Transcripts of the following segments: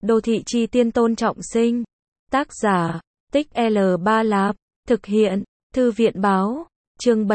Đô thị chi tiên Tôn Trọng Sinh. Tác giả, Tích L3 Lạp. Thực hiện, Thư viện báo. Chương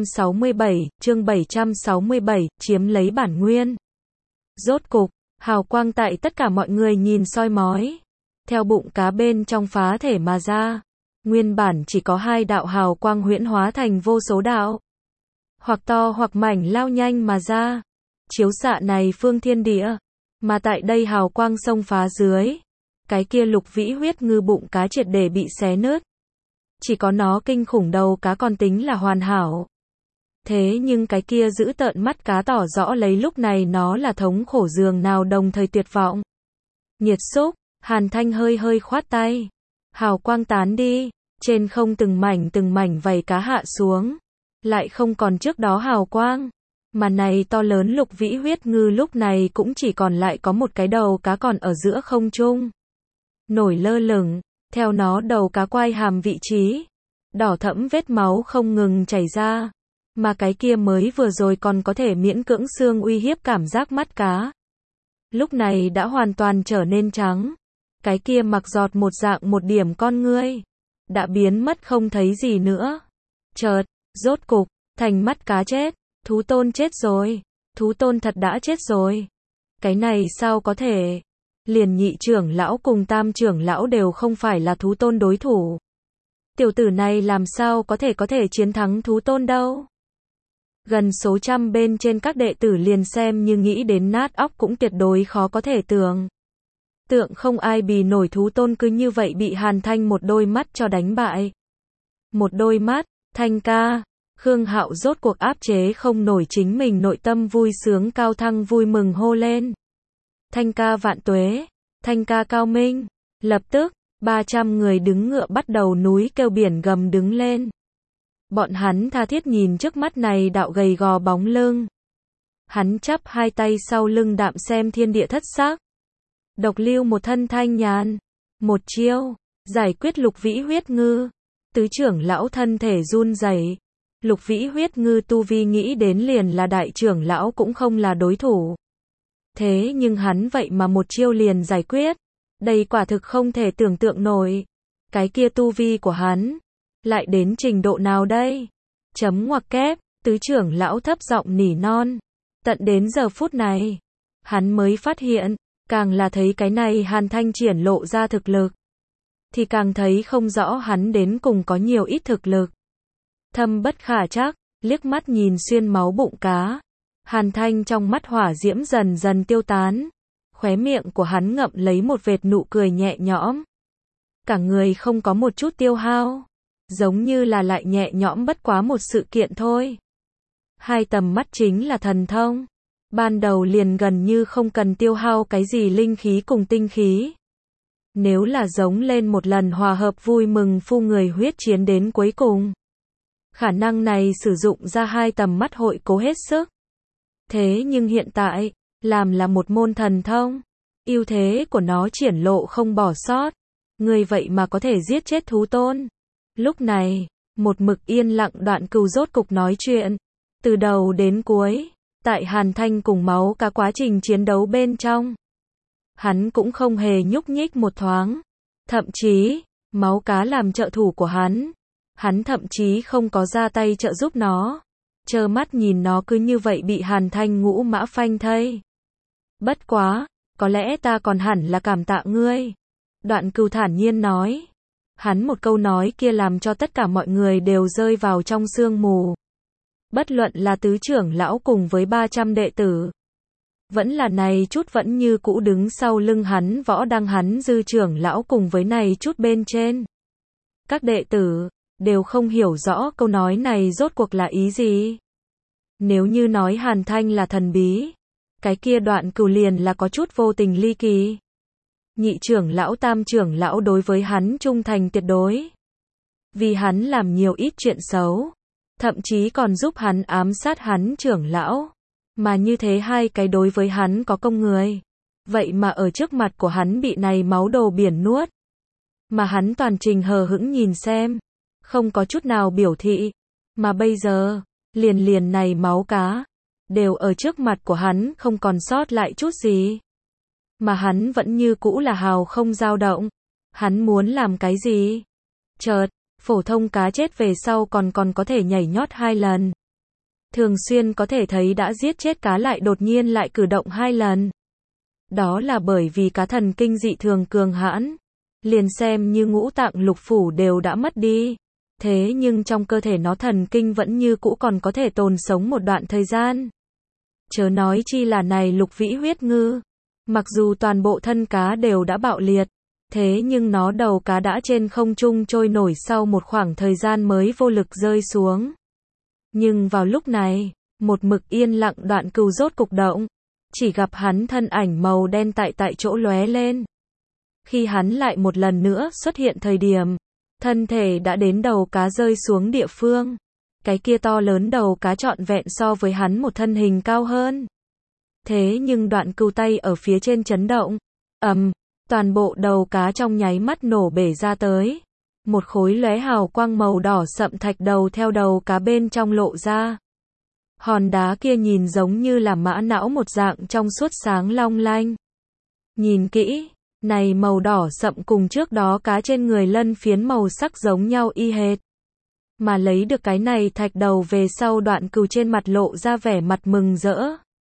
767, chiếm lấy bản nguyên. Rốt cục, hào quang tại tất cả mọi người nhìn soi mói. Theo bụng cá bên trong phá thể mà ra. Nguyên bản chỉ có hai đạo hào quang huyễn hóa thành vô số đạo. Hoặc to hoặc mảnh lao nhanh mà ra. Chiếu xạ này phương thiên địa. Mà tại đây hào quang xông phá dưới. Cái kia lục vĩ huyết ngư bụng cá triệt để bị xé nứt. Chỉ có nó kinh khủng đầu cá còn tính là hoàn hảo. Thế nhưng cái kia giữ tợn mắt cá tỏ rõ lấy lúc này nó là thống khổ giường nào đồng thời tuyệt vọng. Nhiệt xúc, Hàn Thanh hơi khoát tay. Hào quang tán đi, trên không từng mảnh vảy cá hạ xuống. Lại không còn trước đó hào quang. Mà này to lớn lục vĩ huyết ngư lúc này cũng chỉ còn lại có một cái đầu cá còn ở giữa không trung. Nổi lơ lửng, theo nó đầu cá quai hàm vị trí. Đỏ thẫm vết máu không ngừng chảy ra. Mà cái kia mới vừa rồi còn có thể miễn cưỡng xương uy hiếp cảm giác mắt cá. Lúc này đã hoàn toàn trở nên trắng. Cái kia mặc giọt một dạng một điểm con ngươi. Đã biến mất không thấy gì nữa. Chợt, rốt cục, thành mắt cá chết. Thú tôn chết rồi. Thú tôn thật đã chết rồi. Cái này sao có thể? Liền nhị trưởng lão cùng tam trưởng lão đều không phải là thú tôn đối thủ. Tiểu tử này làm sao có thể chiến thắng thú tôn đâu? Gần số trăm bên trên các đệ tử liền xem như nghĩ đến nát óc cũng tuyệt đối khó có thể tưởng. Tượng không ai bì nổi thú tôn cứ như vậy bị Hàn Thanh một đôi mắt cho đánh bại. Một đôi mắt, Thanh ca. Khương Hạo rốt cuộc áp chế không nổi chính mình nội tâm vui sướng cao thăng vui mừng hô lên. Thanh ca vạn tuế, Thanh ca cao minh. Lập tức, 300 người đứng ngựa bắt đầu núi kêu biển gầm đứng lên. Bọn hắn tha thiết nhìn trước mắt này đạo gầy gò bóng lưng. Hắn chắp hai tay sau lưng đạm xem thiên địa thất sắc. Độc lưu một thân thanh nhàn. Một chiêu, giải quyết lục vĩ huyết ngư. Tứ trưởng lão thân thể run rẩy. Lục vĩ huyết ngư tu vi nghĩ đến liền là đại trưởng lão cũng không là đối thủ. Thế nhưng hắn vậy mà một chiêu liền giải quyết. Đây quả thực không thể tưởng tượng nổi. Cái kia tu vi của hắn lại đến trình độ nào đây? Chấm ngoặc kép, tứ trưởng lão thấp giọng nỉ non. Tận đến giờ phút này, hắn mới phát hiện, càng là thấy cái này Hàn Thanh triển lộ ra thực lực, thì càng thấy không rõ hắn đến cùng có nhiều ít thực lực. Thâm bất khả trắc, liếc mắt nhìn xuyên máu bụng cá. Hàn Thanh trong mắt hỏa diễm dần dần tiêu tán. Khóe miệng của hắn ngậm lấy một vệt nụ cười nhẹ nhõm. Cả người không có một chút tiêu hao. Giống như là lại nhẹ nhõm bất quá một sự kiện thôi. Hai tầm mắt chính là thần thông. Ban đầu liền gần như không cần tiêu hao cái gì linh khí cùng tinh khí. Nếu là giống lên một lần hòa hợp vui mừng phu người huyết chiến đến cuối cùng. Khả năng này sử dụng ra hai tầm mắt hội cố hết sức. Thế nhưng hiện tại, làm là một môn thần thông. Ưu thế của nó triển lộ không bỏ sót. Người vậy mà có thể giết chết thú tôn. Lúc này, một mực yên lặng Đoạn Cừu rốt cục nói chuyện. Từ đầu đến cuối, tại Hàn Thanh cùng máu cá quá trình chiến đấu bên trong. Hắn cũng không hề nhúc nhích một thoáng. Thậm chí, máu cá làm trợ thủ của hắn. Hắn thậm chí không có ra tay trợ giúp nó. Trơ mắt nhìn nó cứ như vậy bị Hàn Thanh ngũ mã phanh thây. Bất quá, có lẽ ta còn hẳn là cảm tạ ngươi. Đoạn Cừu thản nhiên nói. Hắn một câu nói kia làm cho tất cả mọi người đều rơi vào trong sương mù. Bất luận là tứ trưởng lão cùng với 300 đệ tử. Vẫn là này chút vẫn như cũ đứng sau lưng hắn võ đăng hắn dư trưởng lão cùng với này chút bên trên. Các đệ tử đều không hiểu rõ câu nói này rốt cuộc là ý gì. Nếu như nói Hàn Thanh là thần bí, cái kia Đoạn Cừu liền là có chút vô tình ly kỳ. Nhị trưởng lão tam trưởng lão đối với hắn trung thành tuyệt đối. Vì hắn làm nhiều ít chuyện xấu, thậm chí còn giúp hắn ám sát hắn trưởng lão. Mà như thế hai cái đối với hắn có công người. Vậy mà ở trước mặt của hắn bị này máu đồ biển nuốt. Mà hắn toàn trình hờ hững nhìn xem. Không có chút nào biểu thị. Mà bây giờ, liền này máu cá. Đều ở trước mặt của hắn không còn sót lại chút gì. mà hắn vẫn như cũ là hào không dao động. Hắn muốn làm cái gì? Chợt, phổ thông cá chết về sau còn có thể nhảy nhót 2 lần. Thường xuyên có thể thấy đã giết chết cá lại đột nhiên lại cử động 2 lần. Đó là bởi vì cá thần kinh dị thường cường hãn. Liền xem như ngũ tạng lục phủ đều đã mất đi. Thế nhưng trong cơ thể nó thần kinh vẫn như cũ còn có thể tồn sống một đoạn thời gian. Chớ nói chi là này lục vĩ huyết ngư. Mặc dù toàn bộ thân cá đều đã bạo liệt, thế nhưng nó đầu cá đã trên không trung trôi nổi sau một khoảng thời gian mới vô lực rơi xuống. Nhưng vào lúc này, một mực yên lặng Đoạn Cừu rốt cục động, chỉ gặp hắn thân ảnh màu đen tại chỗ lóe lên. Khi hắn lại một lần nữa xuất hiện thời điểm, thân thể đã đến đầu cá rơi xuống địa phương. Cái kia to lớn đầu cá trọn vẹn so với hắn một thân hình cao hơn. Thế nhưng Đoạn Cừu tay ở phía trên chấn động, toàn bộ đầu cá trong nháy mắt nổ bể ra tới. Một khối lóe hào quang màu đỏ sậm thạch đầu theo đầu cá bên trong lộ ra. Hòn đá kia nhìn giống như là mã não một dạng trong suốt sáng long lanh. Nhìn kỹ, này màu đỏ sậm cùng trước đó cá trên người lân phiến màu sắc giống nhau y hệt. Mà lấy được cái này thạch đầu về sau Đoạn Cừu trên mặt lộ ra vẻ mặt mừng rỡ.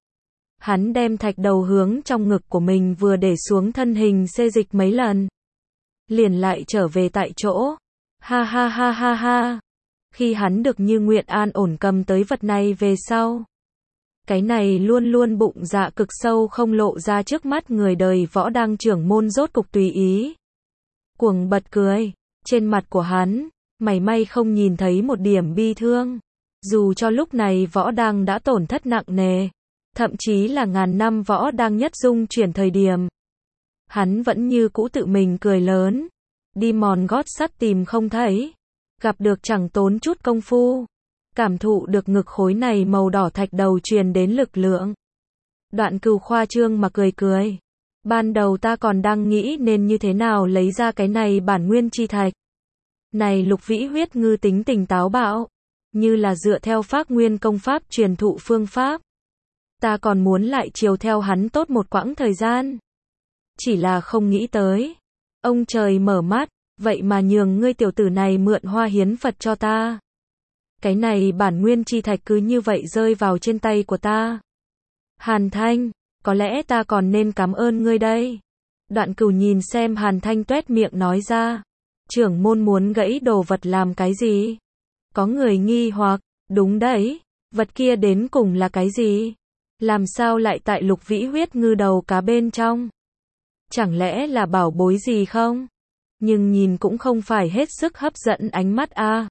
Hắn đem thạch đầu hướng trong ngực của mình vừa để xuống thân hình xê dịch mấy lần. Liền lại trở về tại chỗ. Ha ha ha ha ha. Khi hắn được như nguyện an ổn cầm tới vật này về sau. Cái này luôn luôn bụng dạ cực sâu không lộ ra trước mắt người đời Võ Đăng trưởng môn rốt cục tùy ý. Cuồng bật cười. Trên mặt của hắn, mảy may không nhìn thấy một điểm bi thương. Dù cho lúc này Võ Đăng đã tổn thất nặng nề. Thậm chí là ngàn năm Võ Đăng nhất dung chuyển thời điểm. Hắn vẫn như cũ tự mình cười lớn. Đi mòn gót sắt tìm không thấy. Gặp được chẳng tốn chút công phu. Cảm thụ được ngực khối này màu đỏ thạch đầu truyền đến lực lượng. Đoạn Cừu khoa trương mà cười cười. Ban đầu ta còn đang nghĩ nên như thế nào lấy ra cái này bản nguyên chi thạch. Này lục vĩ huyết ngư tính tình táo bạo. Như là dựa theo Phác Nguyên công pháp truyền thụ phương pháp. Ta còn muốn lại chiều theo hắn tốt một quãng thời gian. Chỉ là không nghĩ tới. Ông trời mở mắt, vậy mà nhường ngươi tiểu tử này mượn hoa hiến Phật cho ta. Cái này bản nguyên chi thạch cứ như vậy rơi vào trên tay của ta. Hàn Thanh, có lẽ ta còn nên cảm ơn ngươi đây. Đoạn Cừu nhìn xem Hàn Thanh tuét miệng nói ra. Trưởng môn muốn gãy đồ vật làm cái gì? Có người nghi hoặc, đúng đấy, vật kia đến cùng là cái gì? Làm sao lại tại lục vĩ huyết ngư đầu cá bên trong? Chẳng lẽ là bảo bối gì không? Nhưng nhìn cũng không phải hết sức hấp dẫn ánh mắt a.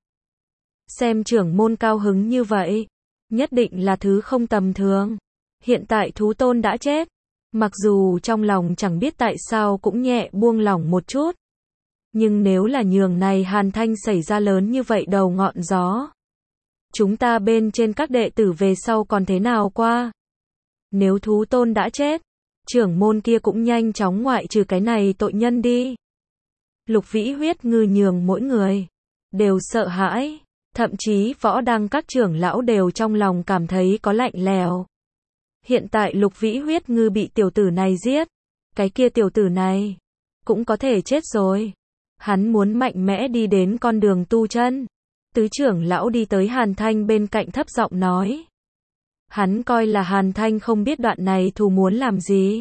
Xem trưởng môn cao hứng như vậy, nhất định là thứ không tầm thường. Hiện tại thú tôn đã chết, mặc dù trong lòng chẳng biết tại sao cũng nhẹ buông lỏng một chút. Nhưng nếu là nhường này Hàn Thanh xảy ra lớn như vậy đầu ngọn gió, chúng ta bên trên các đệ tử về sau còn thế nào qua? Nếu thú tôn đã chết, trưởng môn kia cũng nhanh chóng ngoại trừ cái này tội nhân đi. Lục vĩ huyết ngư nhường mỗi người đều sợ hãi, thậm chí Võ Đăng các trưởng lão đều trong lòng cảm thấy có lạnh lẽo. Hiện tại lục vĩ huyết ngư bị tiểu tử này giết, cái kia tiểu tử này cũng có thể chết rồi. Hắn muốn mạnh mẽ đi đến con đường tu chân. Tứ trưởng lão đi tới Hàn Thanh bên cạnh thấp giọng nói. Hắn coi là Hàn Thanh không biết đoạn này thù muốn làm gì.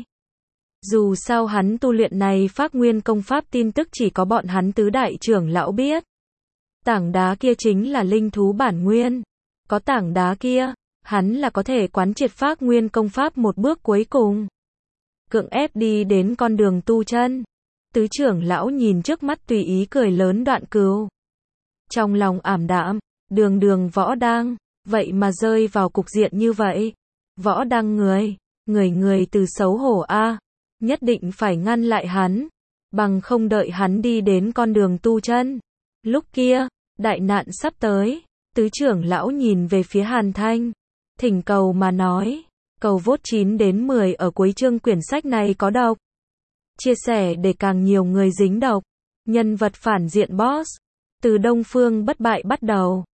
Dù sao hắn tu luyện này Phác Nguyên công pháp tin tức chỉ có bọn hắn tứ đại trưởng lão biết. Tảng đá kia chính là linh thú bản nguyên. Có tảng đá kia, hắn là có thể quán triệt Phác Nguyên công pháp một bước cuối cùng. Cưỡng ép đi đến con đường tu chân. Tứ trưởng lão nhìn trước mắt tùy ý cười lớn Đoạn Cừu. Trong lòng ảm đạm, đường Võ Đăng, vậy mà rơi vào cục diện như vậy. Võ Đăng người từ xấu hổ a, nhất định phải ngăn lại hắn, bằng không đợi hắn đi đến con đường tu chân. Lúc kia, đại nạn sắp tới, tứ trưởng lão nhìn về phía Hàn Thanh, thỉnh cầu mà nói, cầu vote 9 đến 10 ở cuối chương quyển sách này có độc. Chia sẻ để càng nhiều người dính độc. Nhân vật phản diện boss. Từ Đông Phương bất bại bắt đầu.